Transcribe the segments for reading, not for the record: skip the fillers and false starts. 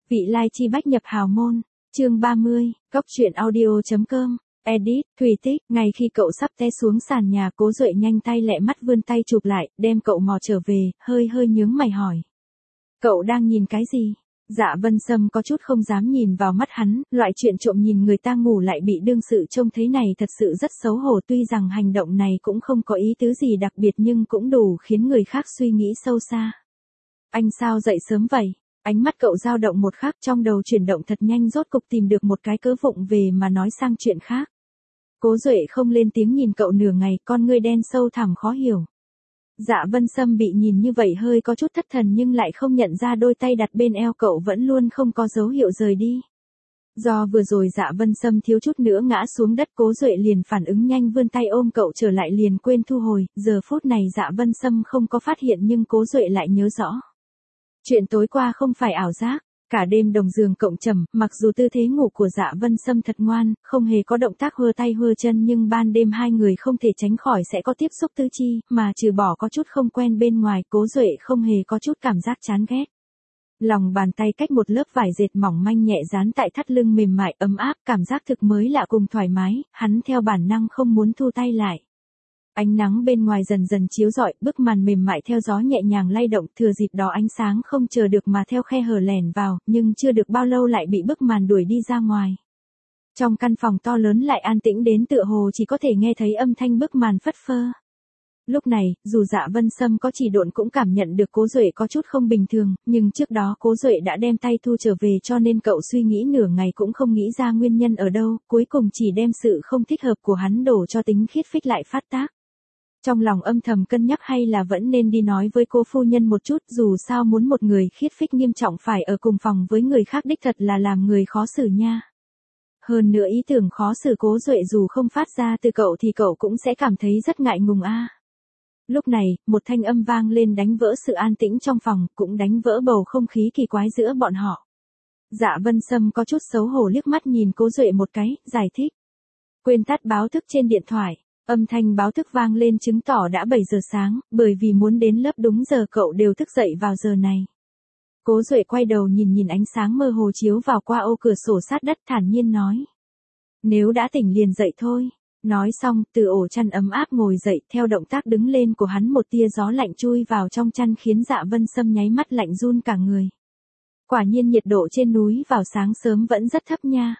Vị lai chi bách nhập hào môn, chương 30, góc truyện audio.com, edit, Thùy Tích, ngay khi cậu sắp té xuống sàn nhà Cố Duệ nhanh tay lẹ mắt vươn tay chụp lại, đem cậu mò trở về, hơi nhướng mày hỏi. Cậu đang nhìn cái gì? Dạ Vân Sâm có chút không dám nhìn vào mắt hắn, loại chuyện trộm nhìn người ta ngủ lại bị đương sự trông thấy này thật sự rất xấu hổ, tuy rằng hành động này cũng không có ý tứ gì đặc biệt nhưng cũng đủ khiến người khác suy nghĩ sâu xa. Anh sao dậy sớm vậy? Ánh mắt cậu dao động một khắc, trong đầu chuyển động thật nhanh, rốt cục tìm được một cái cớ vụng về mà nói sang chuyện khác. Cố Duệ không lên tiếng nhìn cậu nửa ngày, con ngươi đen sâu thẳm khó hiểu. Dạ Vân Sâm bị nhìn như vậy hơi có chút thất thần nhưng lại không nhận ra đôi tay đặt bên eo cậu vẫn luôn không có dấu hiệu rời đi. Do vừa rồi Dạ Vân Sâm thiếu chút nữa ngã xuống đất, Cố Duệ liền phản ứng nhanh vươn tay ôm cậu trở lại liền quên thu hồi, giờ phút này Dạ Vân Sâm không có phát hiện nhưng Cố Duệ lại nhớ rõ. Chuyện tối qua không phải ảo giác, cả đêm đồng giường cộng trầm, mặc dù tư thế ngủ của Dạ Vân Sâm thật ngoan, không hề có động tác hơ tay hơ chân nhưng ban đêm hai người không thể tránh khỏi sẽ có tiếp xúc tư chi, mà trừ bỏ có chút không quen bên ngoài, Cố Duệ không hề có chút cảm giác chán ghét. Lòng bàn tay cách một lớp vải dệt mỏng manh nhẹ dán tại thắt lưng mềm mại ấm áp, cảm giác thực mới lạ cùng thoải mái, hắn theo bản năng không muốn thu tay lại. Ánh nắng bên ngoài dần dần chiếu rọi, bức màn mềm mại theo gió nhẹ nhàng lay động, thừa dịp đó ánh sáng không chờ được mà theo khe hở lẻn vào, nhưng chưa được bao lâu lại bị bức màn đuổi đi ra ngoài. Trong căn phòng to lớn lại an tĩnh đến tựa hồ chỉ có thể nghe thấy âm thanh bức màn phất phơ. Lúc này, dù Dạ Vân Sâm có chỉ độn cũng cảm nhận được Cố Duệ có chút không bình thường, nhưng trước đó Cố Duệ đã đem tay thu trở về cho nên cậu suy nghĩ nửa ngày cũng không nghĩ ra nguyên nhân ở đâu, cuối cùng chỉ đem sự không thích hợp của hắn đổ cho tính khiết phích lại phát tác. Trong lòng âm thầm cân nhắc hay là vẫn nên đi nói với cô phu nhân một chút, dù sao muốn một người khiết phích nghiêm trọng phải ở cùng phòng với người khác đích thật là làm người khó xử nha. Hơn nữa ý tưởng khó xử Cố Duệ dù không phát ra từ cậu thì cậu cũng sẽ cảm thấy rất ngại ngùng a. Lúc này, một thanh âm vang lên đánh vỡ sự an tĩnh trong phòng, cũng đánh vỡ bầu không khí kỳ quái giữa bọn họ. Dạ Vân Sâm có chút xấu hổ liếc mắt nhìn Cố Duệ một cái, giải thích. Quên tắt báo thức trên điện thoại. Âm thanh báo thức vang lên chứng tỏ đã 7 giờ sáng, bởi vì muốn đến lớp đúng giờ cậu đều thức dậy vào giờ này. Cố Duệ quay đầu nhìn ánh sáng mơ hồ chiếu vào qua ô cửa sổ sát đất, thản nhiên nói. Nếu đã tỉnh liền dậy thôi. Nói xong, từ ổ chăn ấm áp ngồi dậy, theo động tác đứng lên của hắn một tia gió lạnh chui vào trong chăn khiến Dạ Vân Sâm nháy mắt lạnh run cả người. Quả nhiên nhiệt độ trên núi vào sáng sớm vẫn rất thấp nha.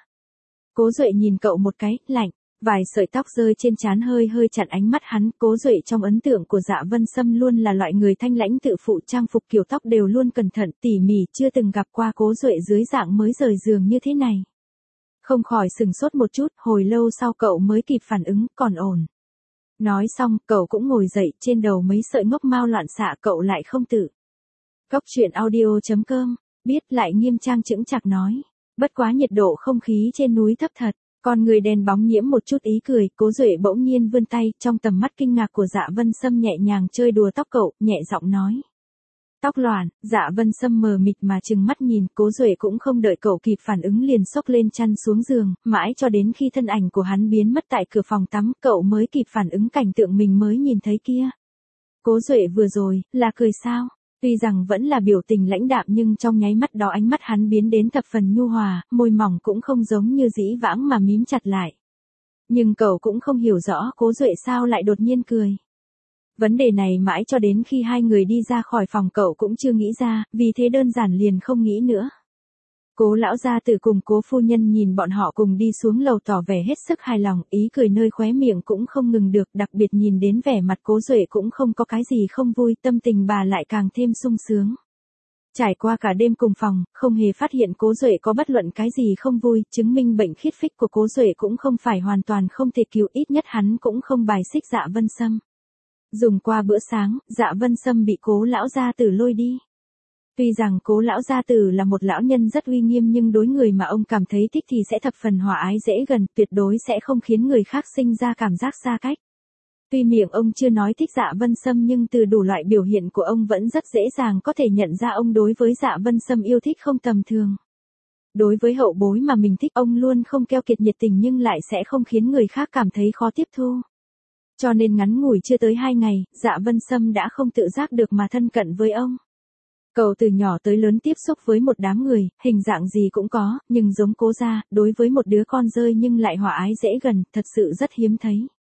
Cố Duệ nhìn cậu một cái, lạnh. Vài sợi tóc rơi trên trán hơi chặn ánh mắt hắn. Cố Duệ trong ấn tượng của Dạ Vân Sâm luôn là loại người thanh lãnh tự phụ, trang phục kiểu tóc đều luôn cẩn thận tỉ mỉ, chưa từng gặp qua Cố Duệ dưới dạng mới rời giường như thế này. Không khỏi sừng sốt một chút, hồi lâu sau cậu mới kịp phản ứng, còn ổn. Nói xong, cậu cũng ngồi dậy, trên đầu mấy sợi ngốc mao loạn xạ cậu lại không tự. Góc truyện audio.com, biết lại nghiêm trang chững chạc nói. Bất quá nhiệt độ không khí trên núi thấp thật. Con người đen bóng nhiễm một chút ý cười, Cố Duệ bỗng nhiên vươn tay, trong tầm mắt kinh ngạc của Dạ Vân Sâm nhẹ nhàng chơi đùa tóc cậu, nhẹ giọng nói. Tóc loạn. Dạ Vân Sâm mờ mịt mà trừng mắt nhìn, Cố Duệ cũng không đợi cậu kịp phản ứng liền xốc lên chăn xuống giường, mãi cho đến khi thân ảnh của hắn biến mất tại cửa phòng tắm, cậu mới kịp phản ứng cảnh tượng mình mới nhìn thấy kia. Cố Duệ vừa rồi, là cười sao? Tuy rằng vẫn là biểu tình lãnh đạm nhưng trong nháy mắt đó ánh mắt hắn biến đến thập phần nhu hòa, môi mỏng cũng không giống như dĩ vãng mà mím chặt lại. Nhưng cậu cũng không hiểu rõ Cố Duệ sao lại đột nhiên cười. Vấn đề này mãi cho đến khi hai người đi ra khỏi phòng cậu cũng chưa nghĩ ra, vì thế đơn giản liền không nghĩ nữa. Cố lão gia tử cùng Cố phu nhân nhìn bọn họ cùng đi xuống lầu tỏ vẻ hết sức hài lòng, ý cười nơi khóe miệng cũng không ngừng được, đặc biệt nhìn đến vẻ mặt Cố Duệ cũng không có cái gì không vui, tâm tình bà lại càng thêm sung sướng. Trải qua cả đêm cùng phòng, không hề phát hiện Cố Duệ có bất luận cái gì không vui, chứng minh bệnh khiết phích của Cố Duệ cũng không phải hoàn toàn không thể cứu, ít nhất hắn cũng không bài xích Dạ Vân Sâm. Dùng qua bữa sáng, Dạ Vân Sâm bị Cố lão gia tử lôi đi. Tuy rằng Cố lão gia tử là một lão nhân rất uy nghiêm nhưng đối người mà ông cảm thấy thích thì sẽ thập phần hòa ái dễ gần, tuyệt đối sẽ không khiến người khác sinh ra cảm giác xa cách. Tuy miệng ông chưa nói thích Dạ Vân Sâm nhưng từ đủ loại biểu hiện của ông vẫn rất dễ dàng có thể nhận ra ông đối với Dạ Vân Sâm yêu thích không tầm thường. Đối với hậu bối mà mình thích, ông luôn không keo kiệt nhiệt tình nhưng lại sẽ không khiến người khác cảm thấy khó tiếp thu. Cho nên ngắn ngủi chưa tới 2 ngày, Dạ Vân Sâm đã không tự giác được mà thân cận với ông. Cậu từ nhỏ tới lớn tiếp xúc với một đám người, hình dạng gì cũng có, nhưng giống Cố gia, đối với một đứa con rơi nhưng lại hòa ái dễ gần, thật sự rất hiếm thấy.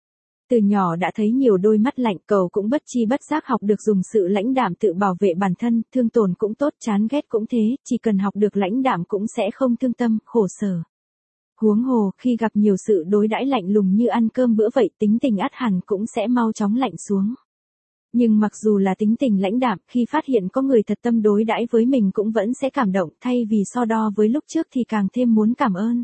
Từ nhỏ đã thấy nhiều đôi mắt lạnh, cậu cũng bất chi bất giác học được dùng sự lãnh đạm tự bảo vệ bản thân, thương tổn cũng tốt, chán ghét cũng thế, chỉ cần học được lãnh đạm cũng sẽ không thương tâm, khổ sở. Huống hồ, khi gặp nhiều sự đối đãi lạnh lùng như ăn cơm bữa vậy, tính tình ắt hẳn cũng sẽ mau chóng lạnh xuống. Nhưng mặc dù là tính tình lãnh đạm, khi phát hiện có người thật tâm đối đãi với mình cũng vẫn sẽ cảm động, thay vì so đo với lúc trước thì càng thêm muốn cảm ơn.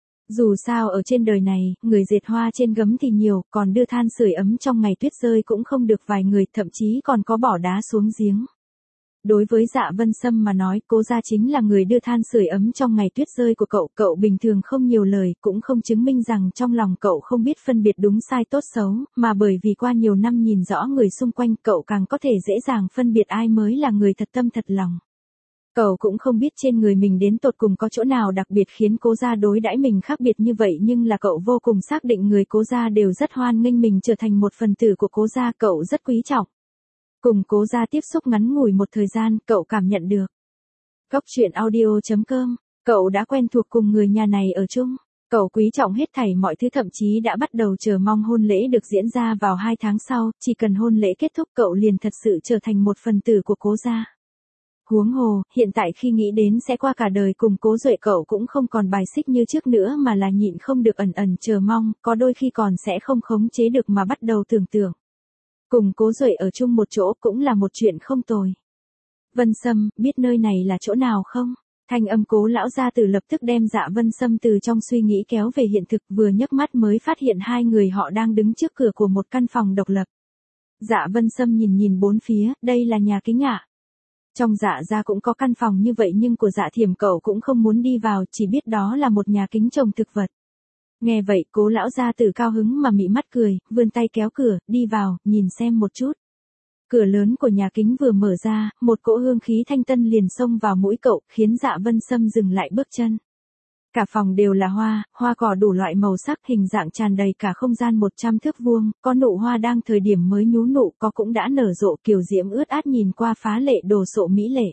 Dù sao ở trên đời này, người dệt hoa trên gấm thì nhiều, còn đưa than sưởi ấm trong ngày tuyết rơi cũng không được vài người, thậm chí còn có bỏ đá xuống giếng. Đối với Dạ Vân Sâm mà nói, Cố gia chính là người đưa than sưởi ấm trong ngày tuyết rơi của cậu bình thường không nhiều lời, cũng không chứng minh rằng trong lòng cậu không biết phân biệt đúng sai tốt xấu, mà bởi vì qua nhiều năm nhìn rõ người xung quanh, cậu càng có thể dễ dàng phân biệt ai mới là người thật tâm thật lòng. Cậu cũng không biết trên người mình đến tột cùng có chỗ nào đặc biệt khiến Cố gia đối đãi mình khác biệt như vậy, nhưng là cậu vô cùng xác định người Cố gia đều rất hoan nghênh mình trở thành một phần tử của Cố gia, cậu rất quý trọng. Cùng Cố gia tiếp xúc ngắn ngủi một thời gian, cậu cảm nhận được. Góc truyện audio.com, cậu đã quen thuộc cùng người nhà này ở chung. Cậu quý trọng hết thảy mọi thứ, thậm chí đã bắt đầu chờ mong hôn lễ được diễn ra vào 2 tháng sau, chỉ cần hôn lễ kết thúc cậu liền thật sự trở thành một phần tử của Cố gia. Huống hồ, hiện tại khi nghĩ đến sẽ qua cả đời cùng Cố Duệ, cậu cũng không còn bài xích như trước nữa mà là nhịn không được ẩn ẩn chờ mong, có đôi khi còn sẽ không khống chế được mà bắt đầu tưởng tượng. Cùng Cố Duệ ở chung một chỗ cũng là một chuyện không tồi. Vân Sâm, biết nơi này là chỗ nào không? Thanh âm Cố lão gia tử lập tức đem Dạ Vân Sâm từ trong suy nghĩ kéo về hiện thực, vừa nhấc mắt mới phát hiện hai người họ đang đứng trước cửa của một căn phòng độc lập. Dạ Vân Sâm nhìn bốn phía, đây là nhà Kính ạ. Trong Dạ gia cũng có căn phòng như vậy nhưng của Dạ Thiểm cậu cũng không muốn đi vào, chỉ biết đó là một nhà kính trồng thực vật. Nghe vậy, Cố lão gia tử cao hứng mà mị mắt cười, vươn tay kéo cửa, đi vào, nhìn xem một chút. Cửa lớn của nhà kính vừa mở ra, một cỗ hương khí thanh tân liền xông vào mũi cậu, khiến Dạ Vân Sâm dừng lại bước chân. Cả phòng đều là hoa cỏ đủ loại màu sắc, hình dạng tràn đầy cả không gian 100 thước vuông, có nụ hoa đang thời điểm mới nhú nụ, có cũng đã nở rộ, kiều diễm ướt át nhìn qua phá lệ đồ sộ mỹ lệ.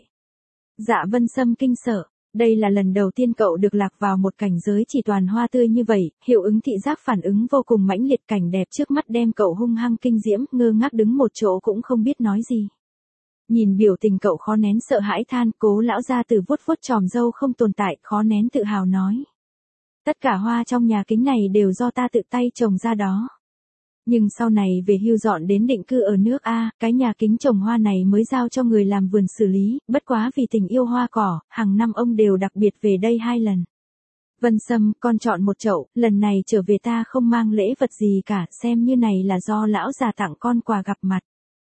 Dạ Vân Sâm kinh sợ. Đây là lần đầu tiên cậu được lạc vào một cảnh giới chỉ toàn hoa tươi như vậy, hiệu ứng thị giác phản ứng vô cùng mãnh liệt, cảnh đẹp trước mắt đem cậu hung hăng kinh diễm, ngơ ngác đứng một chỗ cũng không biết nói gì. Nhìn biểu tình cậu khó nén sợ hãi than, Cố lão gia tử vuốt vuốt chòm râu không tồn tại, khó nén tự hào nói. Tất cả hoa trong nhà kính này đều do ta tự tay trồng ra đó. Nhưng sau này về hưu dọn đến định cư ở nước A, cái nhà kính trồng hoa này mới giao cho người làm vườn xử lý, bất quá vì tình yêu hoa cỏ, hàng năm ông đều đặc biệt về đây 2 lần. Vân Sâm, con chọn một chậu, lần này trở về ta không mang lễ vật gì cả, xem như này là do lão già tặng con quà gặp mặt.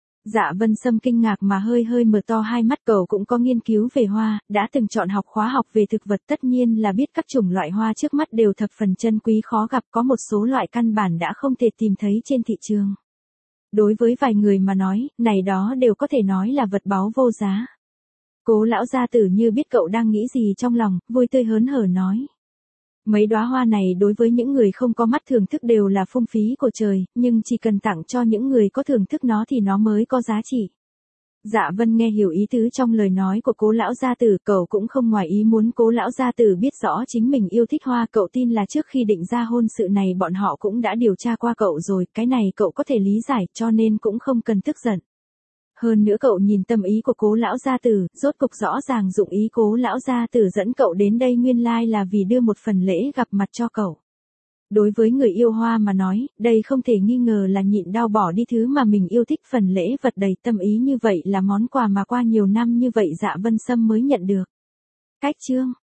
Dạ Vân Sâm kinh ngạc mà hơi mở to hai mắt, cậu cũng có nghiên cứu về hoa, đã từng chọn học khóa học về thực vật, tất nhiên là biết các chủng loại hoa trước mắt đều thập phần chân quý khó gặp, có một số loại căn bản đã không thể tìm thấy trên thị trường. Đối với vài người mà nói, này đó đều có thể nói là vật báu vô giá. Cố lão gia tử như biết cậu đang nghĩ gì trong lòng, vui tươi hớn hở nói. Mấy đóa hoa này đối với những người không có mắt thưởng thức đều là phung phí của trời, nhưng chỉ cần tặng cho những người có thưởng thức nó thì nó mới có giá trị. Dạ Vân nghe hiểu ý tứ trong lời nói của Cố lão gia tử, cậu cũng không ngoài ý muốn Cố lão gia tử biết rõ chính mình yêu thích hoa, cậu tin là trước khi định ra hôn sự này bọn họ cũng đã điều tra qua cậu rồi, cái này cậu có thể lý giải, cho nên cũng không cần tức giận. Hơn nữa cậu nhìn tâm ý của Cố lão gia tử, rốt cục rõ ràng dụng ý Cố lão gia tử dẫn cậu đến đây nguyên lai là vì đưa một phần lễ gặp mặt cho cậu. Đối với người yêu hoa mà nói, đây không thể nghi ngờ là nhịn đau bỏ đi thứ mà mình yêu thích, phần lễ vật đầy tâm ý như vậy là món quà mà qua nhiều năm như vậy Dạ Vân Sâm mới nhận được. Cách chương